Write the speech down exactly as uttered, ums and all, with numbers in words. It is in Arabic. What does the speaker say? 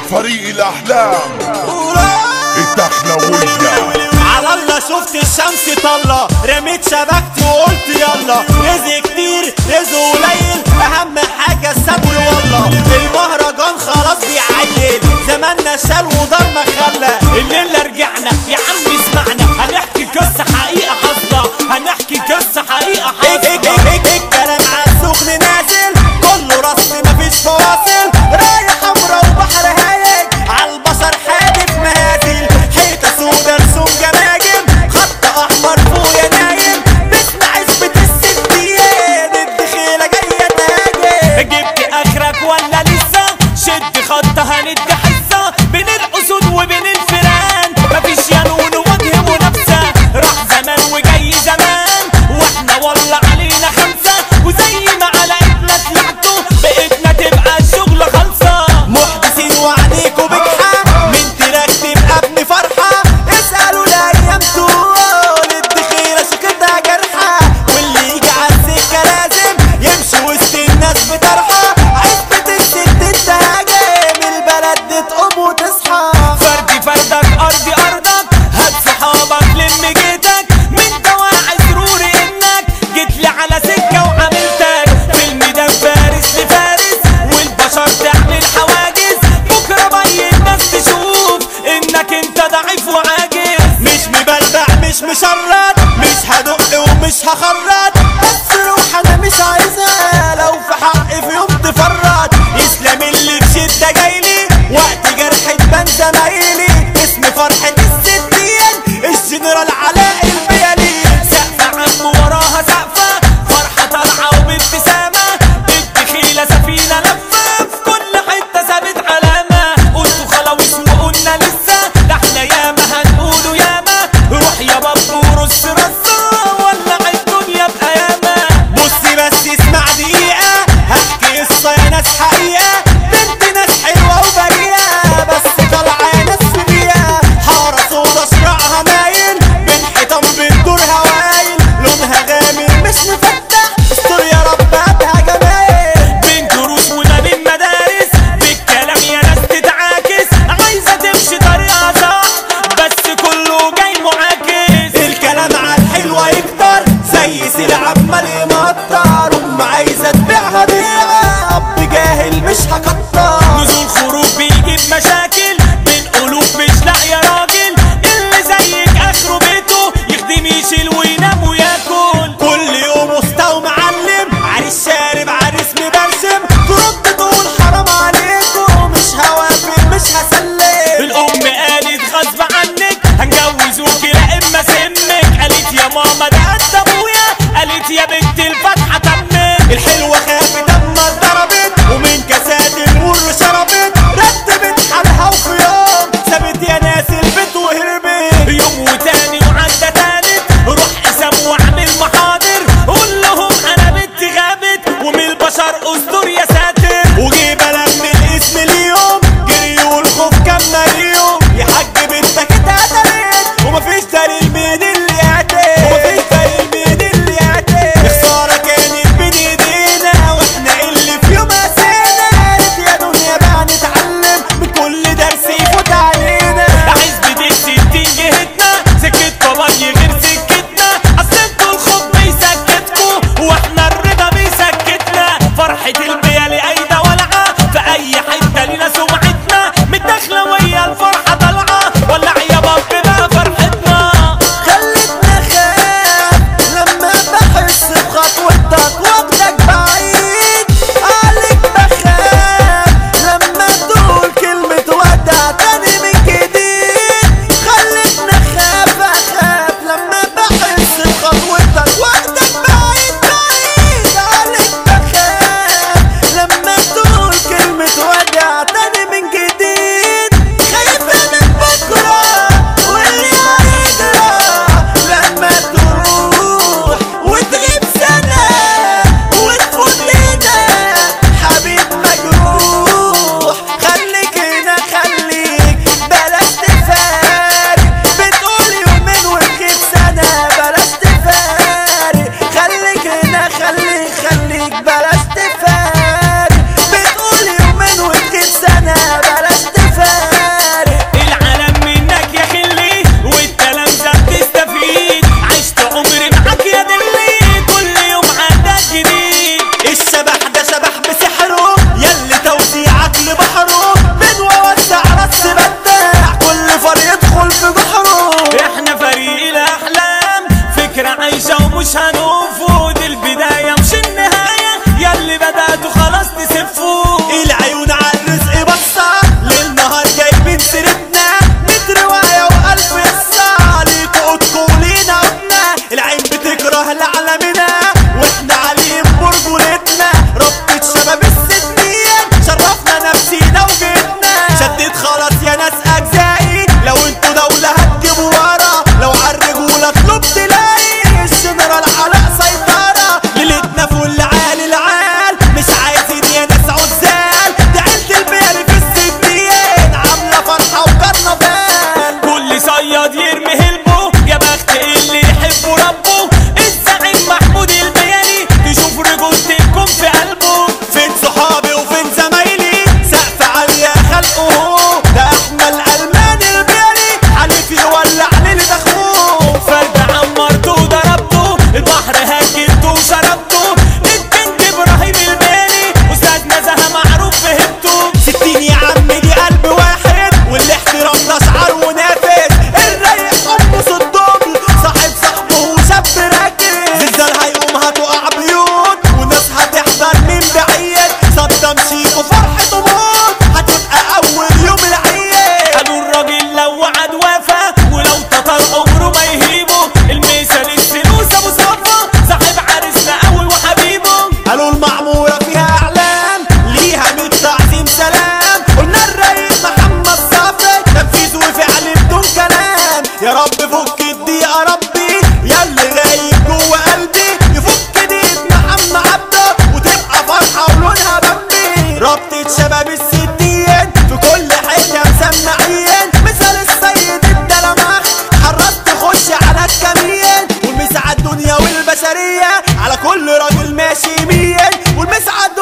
فريق الاحلام الدخلوية. على الله شفت الشمس طلة، رميت شبكتي وقلت يلا. رزق كتير رزق قليل، اهم حاجة الصبر والله. المهرجان خلاص بيعيل، زماننا شال ودار ما خلى. الليلة رجعنا يا عم اسمعنا، هنحكي قصة حقيقة حاصلة، هنحكي قصة حقيقة حاصلة. الكلام عالسخن نازل، كله رسم مفيش فواصل. رايح حمرا وبحر هايج، عالبشر حادف مهازل. حيطة سودا رسوم جماجم، خط احمر فوق يا نايم. بسمع عزبة الستيان، الدخيلة جاية تهاجم. جبت اخرك ولا لسه؟ شد خط هندي حصة، بين الاسود وبين الفيران مفيش يانون وجه منافسة. راح زمان وجاي زمان، واحنا والله علينا خمسة. وزي ما على ايدنا طلعتوا بقيتنا تبقى الشغل خالصة. محدثين وعليكوا بجحة، من تراك تبقى ابن فرحة. اسألوا الايام طول، الدخيلة شكتها جرحة. واللي يجي عالسكة لازم يمشي وسط الناس بطرحة. عزبة الست تهاجم، البلد دي تقوم وتصحى. فردي فردك وفرحته موت هتبقى اول يوم العيد. قالوا الراجل لو وعد وفا ولو تطر عمره ما يهيبه، المثال السلوس ابو صفا صاحب عرسنا اول وحبيبه. قالوا المعمورة فيها اعلام ليها ميت تعظيم سلام، قلنا الرئيس محمد صافي تنفيذ وفعل بدون كلام. يا رب فك الضيقة ربي ياللي غايب جوه قلبي، يفك ضيقة محمد عبده وتبقى فرحة ولونها بمبي. رابطة شباب الستين في كل حتة مسمعين، مثال السيد الدلمخ حرصت تخش على الكمين، والمسعى الدنيا والبشرية على كل راجل ماشي يمين، والمسعى